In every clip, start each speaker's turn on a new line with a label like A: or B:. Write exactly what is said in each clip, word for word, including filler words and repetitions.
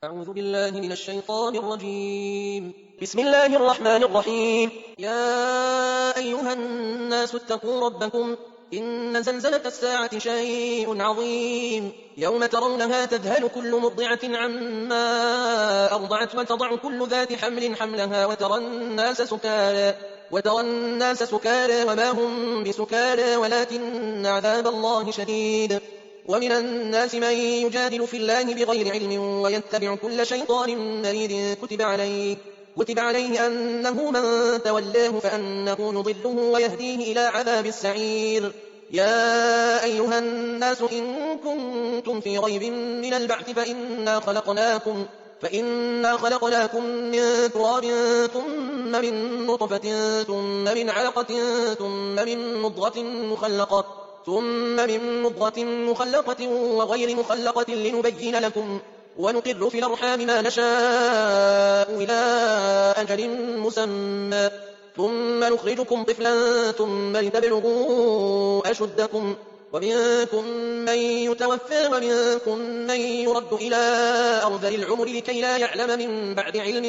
A: أعوذ بالله من الشيطان الرجيم. بسم الله الرحمن الرحيم. يا أيها الناس اتقوا ربكم إن زلزلة الساعة شيء عظيم يوم ترونها تذهل كل مرضعة عما أرضعت وتضع كل ذات حمل حملها وترى الناس سكارى وترى الناس سكارى وما هم بسكارى ولكن عذاب الله شديد. ومن الناس من يجادل في الله بغير علم ويتبع كل شيطان مريد كتب عليه كتب عليه أنه من تولاه فأنه يضله ويهديه إلى عذاب السعير. يا أيها الناس إن كنتم في ريب من البعث فإنا خلقناكم فإنا خلقناكم من تراب ثم من نطفة ثم من علقة ثم من مضغة مخلقة ثم من مضغة مخلقة وغير مخلقة لنبين لكم ونقر في الأرحام ما نشاء إلى أجل مسمى ثم نخرجكم طفلا ثم لتبلغوا أشدكم ومنكم من يتوفى ومنكم من يرد إلى أرذل العمر لكي لا يعلم من بعد علم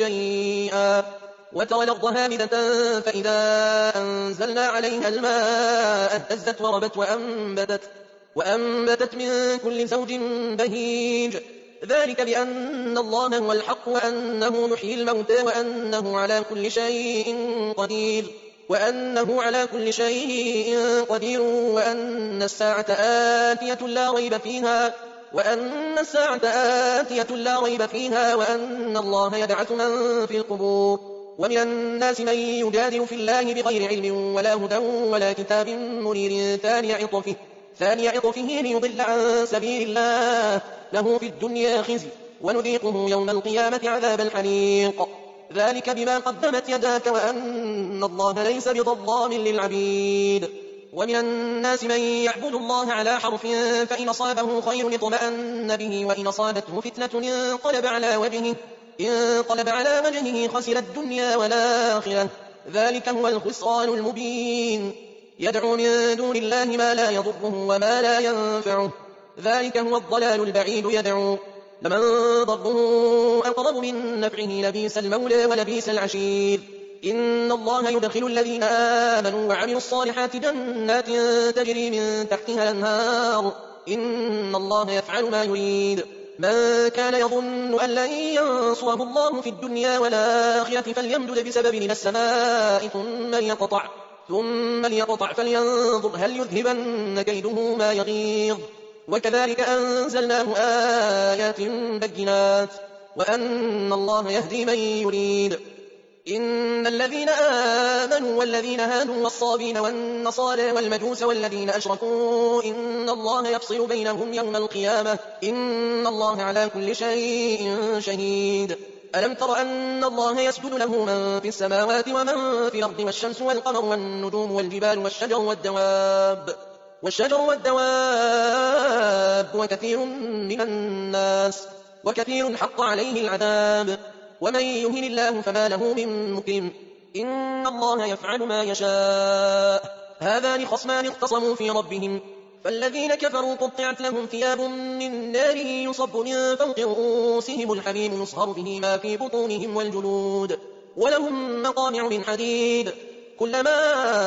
A: شيئا. وترى الأرض هامدة فإذا أنزلنا عليها الماء اهتزت وربت وأنبتت, وأنبتت من كل زوج بهيج. ذلك بأن الله هو الحق وأنه يحيي الموتى وأنه على كل شيء قدير وأنه على كل شيء قدير وأن الساعة آتية لا ريب فيها وأن الساعة آتية لا ريب فيها وأن الله يبعث من في القبور. ومن الناس من يجادل في الله بغير علم ولا هدى ولا كتاب منير ثاني عطفه ثاني عطفه ليضل عن سبيل الله له في الدنيا خزي ونذيقه يوم القيامة عذاب الحريق. ذلك بما قدمت يداك وأن الله ليس بظلام للعبيد. ومن الناس من يعبد الله على حرف فإن أصابه خير اطمأن به وإن أصابته فتنة انقلب على وجهه انقلب على وجهه خسر الدنيا والآخرة. ذلك هو الخسران المبين. يدعو من دون الله ما لا يضره وما لا ينفعه ذلك هو الضلال البعيد. يدعو لمن ضره أقرب من نفعه لبيس المولى ولبيس العشير. إن الله يدخل الذين آمنوا وعملوا الصالحات جنات تجري من تحتها الأنهار إن الله يفعل ما يريد. من كان يظن أن لن ينصره الله في الدنيا والآخرة فليمدد بسبب من السماء ثم ليقطع ثم ليقطع فلينظر هل يذهبن كيده ما يغيظ. وكذلك أنزلناه آيات بينات وأن الله يهدي من يريد. إن الذين آمنوا والذين هادوا والصابين والنصارى والمجوس والذين أشركوا إن الله يفصل بينهم يوم القيامة إن الله على كل شيء شهيد. ألم تر أن الله يسجد له من في السماوات ومن في الأرض والشمس والقمر والنجوم والجبال والشجر والدواب والشجر والدواب وكثير من الناس وكثير حق عليه العذاب. ومن يهن الله فما له من مكرم إن الله يفعل ما يشاء. هذان خصمان اختصموا في ربهم فالذين كفروا قطعت لهم ثياب من نار يصب من فوق رؤوسهم الحميم يصهر به ما في بطونهم والجلود ولهم مقامع من حديد كلما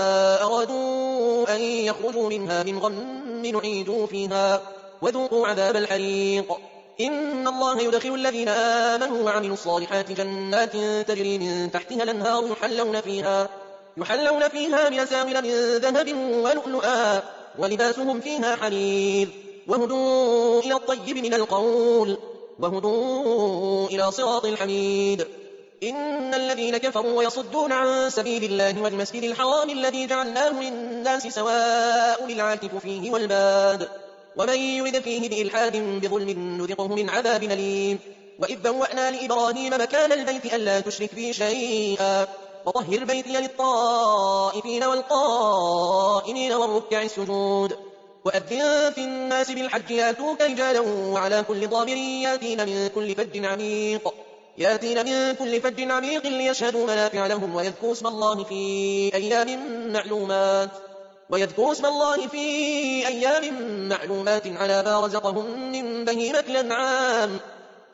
A: أرادوا أن يخرجوا منها من غم نعيدوا فيها وذوقوا عذاب الحريق. إن الله يدخل الذين آمنوا وعملوا الصالحات جنات تجري من تحتها الأنهار يحلون فيها يحلون فيها من أساور من ذهب ولؤلؤا ولباسهم فيها حرير وهدوا إلى الطيب من القول وهدوا إلى صراط الحميد. إن الذين كفروا ويصدون عن سبيل الله والمسجد الحرام الذي جعلناه للناس سواء العاكف فيه والباد ومن يرد فيه بإلحاد بظلم نذقه من عذاب أليم. وإذ بوأنا لإبراهيم مكان البيت ألا تشرك بي شيئا وطهر بيتي للطائفين والقائمين والركع السجود. وأذن في الناس بالحج يأتوك رجالا وعلى كل ضامر يأتين من كل فج عميق يأتين من كل فج عميق ليشهدوا منافع لهم ويذكروا اسم الله في أيام معلومات ويذكروا اسم الله في أيام معلومات على ما رزقهم من بهيمة الأنعام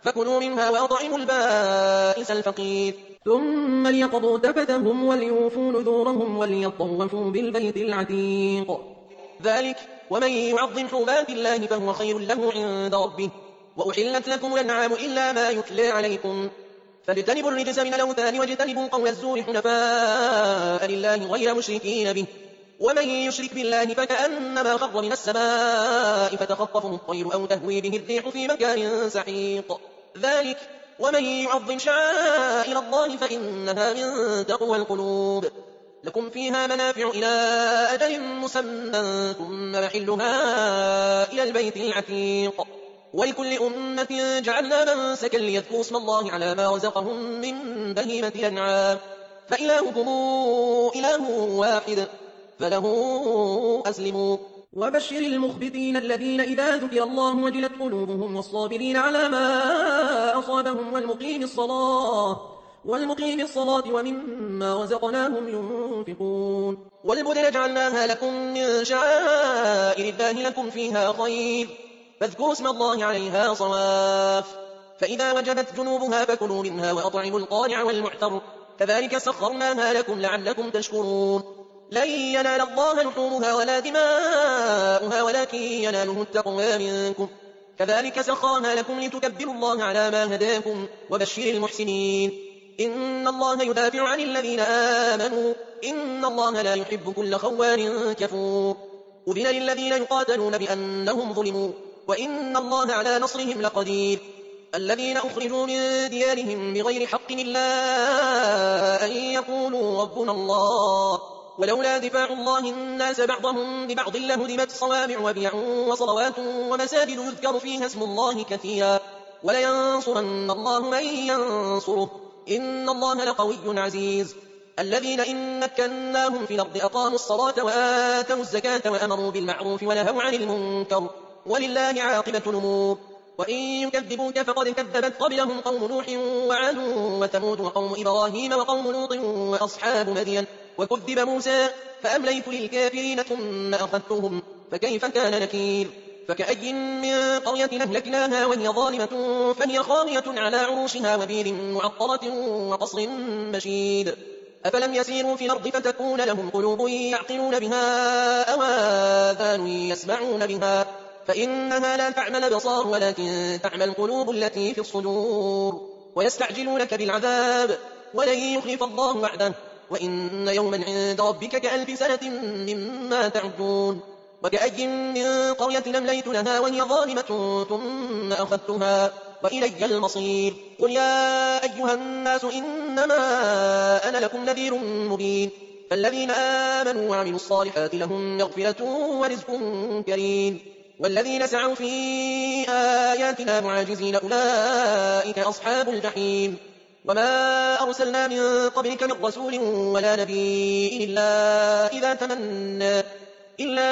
A: فكلوا منها وأطعموا البائس الفقير ثم ليقضوا تفتهم وليوفوا نذورهم وليطوفوا بالبيت العتيق ذلك ومن يعظم حرمات الله فهو خير له عند ربه وأحلت لكم الأنعام إلا ما يتلى عليكم فاجتنبوا الرجس من الأوثان واجتنبوا قول الزور حنفاء لله غير مشركين به ومن يشرك بالله فكأنما خر من السماء فتخطفه الطير أو تهوي به الريح في مكان سحيق ذلك ومن يعظم شعائر الله فإنها من تقوى القلوب لكم فيها منافع إلى أجل مسمى ثم محلها إلى البيت العتيق ولكل أمة جعلنا منسكا ليذكروا اسم الله على ما رزقهم من بهيمة الأنعام فإلهكم إله واحد فله أسلموا وبشر المخبتين الذين إذا ذكر الله وجلت قلوبهم والصابرين على ما أصابهم والمقيم الصلاة والمقيم الصلاة ومما رزقناهم ينفقون والبدن جعلناها لكم من شعائر الله لكم فيها خير فاذكروا اسم الله عليها صواف فإذا وجبت جنوبها فكلوا منها وأطعموا القانع والمعتر كذلك سخرناها لكم لعلكم تشكرون لن ينال الله لحومها ولا دماؤها ولكن يناله التقوى منكم كذلك سخرها لكم لتكبروا الله على ما هداكم وبشر المحسنين إن الله يدافع عن الذين آمنوا إن الله لا يحب كل خوان كفور أذن للذين يقاتلون بأنهم ظلموا وإن الله على نصرهم لقدير الذين أخرجوا من ديارهم بغير حق إلا أن يقولوا ربنا الله ولولا دفاع الله الناس بعضهم ببعض لهدمت صوامع وبيع وصلوات ومساجد يذكر فيها اسم الله كثيرا ولينصرن الله من ينصره إن الله لقوي عزيز الذين إن مكناهم في الأرض أقاموا الصلاة وآتوا الزكاة وأمروا بالمعروف ونهوا عن المنكر ولله عاقبة الأمور وإن يكذبوك فقد كذبت قبلهم قوم نوح وعاد وثمود وقوم إبراهيم وقوم لوط وأصحاب مدين وكذب موسى فأمليت للكافرين ثم أخذتهم فكيف كان نكير فكأي من قرية أهلكناها وهي ظالمة فهي خاوية على عروشها وبير معطلة وقصر مشيد أفلم يسيروا في الأرض فتكون لهم قلوب يعقلون بها أو آذان يسمعون بها فإنها لا تعمى الأبصار ولكن تعمى القلوب التي في الصدور ويستعجلونك بالعذاب ولن يخلف الله وعده وإن يوما عند ربك كألف سنة مما تعدون وكأي من قرية أمليت لها وهي ظالمة ثم أخذتها وإلي المصير قل يا أيها الناس إنما أنا لكم نذير مبين فالذين آمنوا وعملوا الصالحات لهم مغفرة ورزق كريم والذين سعوا في آياتنا معاجزين أولئك أصحاب الجحيم وما أرسلنا من قبلك من رسول ولا نبي إلا إذا تمنى إلا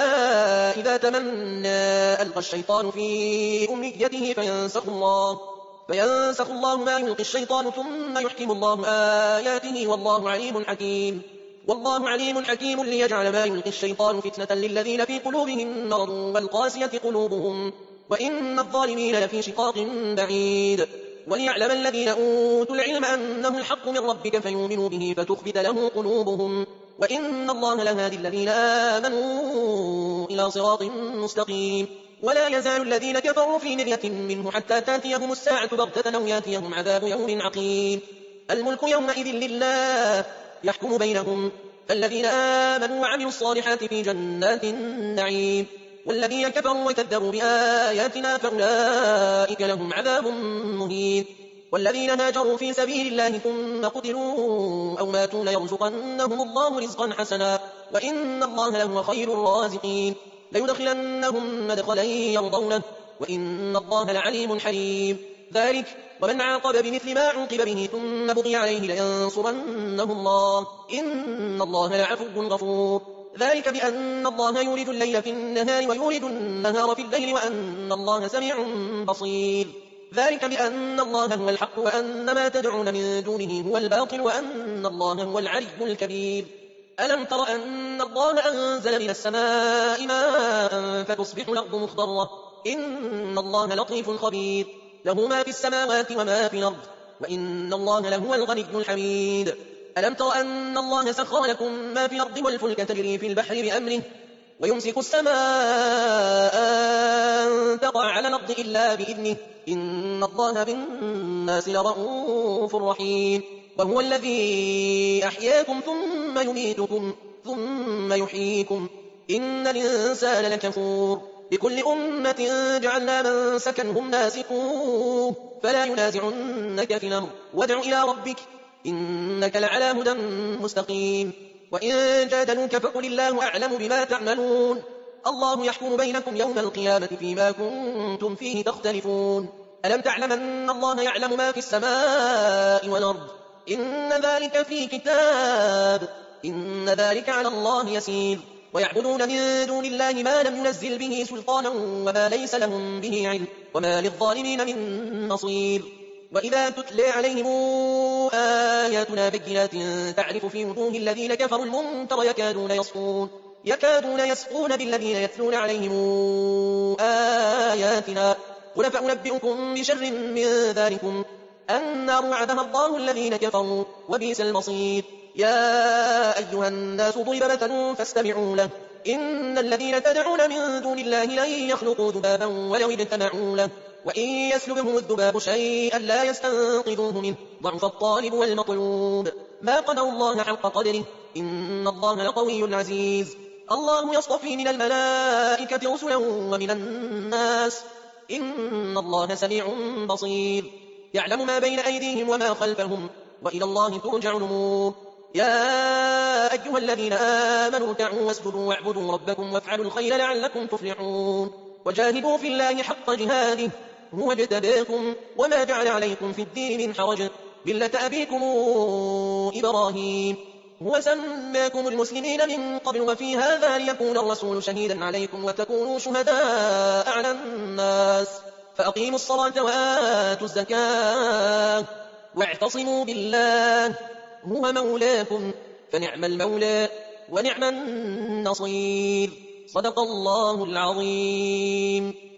A: إذا تمنى ألقى الشيطان في أمنيته فينسخ الله فينسخ الله ما يلقي الشيطان ثم يحكم الله آياته والله عليم حكيم والله عليم حكيم ليجعل ما يلقي الشيطان فتنة للذين في قلوبهم مرض والقاسية قلوبهم وإن الظالمين لفي شقاق بعيد وليعلم الذين أوتوا العلم أنه الحق من ربك فيؤمنوا به فتخبت له قلوبهم وإن الله لهادي الذين آمنوا إلى صراط مستقيم ولا يزال الذين كفروا في مرية منه حتى تاتيهم الساعة بغتة أو ياتيهم عذاب يوم عقيم الملك يومئذ لله يحكم بينهم فالذين آمنوا وعملوا الصالحات في جنات النعيم والذين كفروا وكذبوا بآياتنا فأولئك لهم عذاب مهين والذين هاجروا في سبيل الله ثم قتلوا أو ماتوا ليرزقنهم الله رزقا حسنا وإن الله لهو خير الرازقين ليدخلنهم مدخلا يرضونه وإن الله لعليم حليم ذلك ومن عاقب بمثل ما عوقب به ثم بغي عليه لينصرنه الله إن الله لعفو غفور ذلك بأن الله يولد الليل في النهار ويولد النهار في الليل وأن الله سميع بصير ذلك بأن الله هو الحق وأن ما تدعون من دونه هو الباطل وأن الله هو العلي الكبير ألم تر أن الله أنزل من السماء ماء فتصبح الأرض مخضرة إن الله لطيف خبير له ما في السماوات وما في الأرض وإن الله لهو الغني الحميد. ألم تر أن الله سخر لكم ما في الأرض والفلك تجري في البحر بأمره ويمسك السماء أن تقع على الأرض إلا بإذنه إن الله بالناس لرءوف رحيم. وهو الذي أحياكم ثم يميتكم ثم يحييكم إن الإنسان لكفور. لكل أمة جعلنا من سكنهم ناسكوه فلا ينازعنك في الأمر وادع إلى ربك إنك لعلى هدى مستقيم. وإن جادلوك فقل الله أعلم بما تعملون الله يحكم بينكم يوم القيامة فيما كنتم فيه تختلفون. ألم تعلم أن الله يعلم ما في السماء والأرض إن ذلك في كتاب إن ذلك على الله يسير. ويعبدون من دون الله ما لم ينزل به سلطانا وما ليس لهم به علم وما للظالمين من نصير. وإذا تتلى عليهم آياتنا بينات تعرف في وجوه الذين كفروا المنكر يكادون يسقون يكادون يسقون بالذين يتلون عليهم آياتنا قل فأنبئكم بشر من ذلكم النار وعدها الله الذين كفروا وبئس المصير. يا أيها الناس ضرب مثل فاستمعوا له إن الذين تدعون من دون الله لن يخلقوا ذبابا ولو اجتمعوا له وإن يسلبهم الذباب شيئا لا يستنقذوه منه ضعف الطالب والمطلوب. ما قدر الله حق قدره إن الله لقوي عزيز. الله يصطفي من الملائكة رسلا ومن الناس إن الله سميع بصير. يعلم ما بين أيديهم وما خلفهم وإلى الله ترجع الأمور. يا أيها الذين آمنوا اركعوا واسجدوا واعبدوا ربكم وافعلوا الخير لعلكم تفلحون. وجاهدوا في الله حق جهاده هو اجتباكم وما جعل عليكم في الدين من حرج ملة أبيكم إبراهيم هو سماكم المسلمين من قبل وفي هذا ليكون الرسول شهيدا عليكم وتكونوا شهداء على الناس فأقيموا الصلاة وآتوا الزكاة واعتصموا بالله هو مولاكم فنعم المولى ونعم النصير. صدق الله العظيم.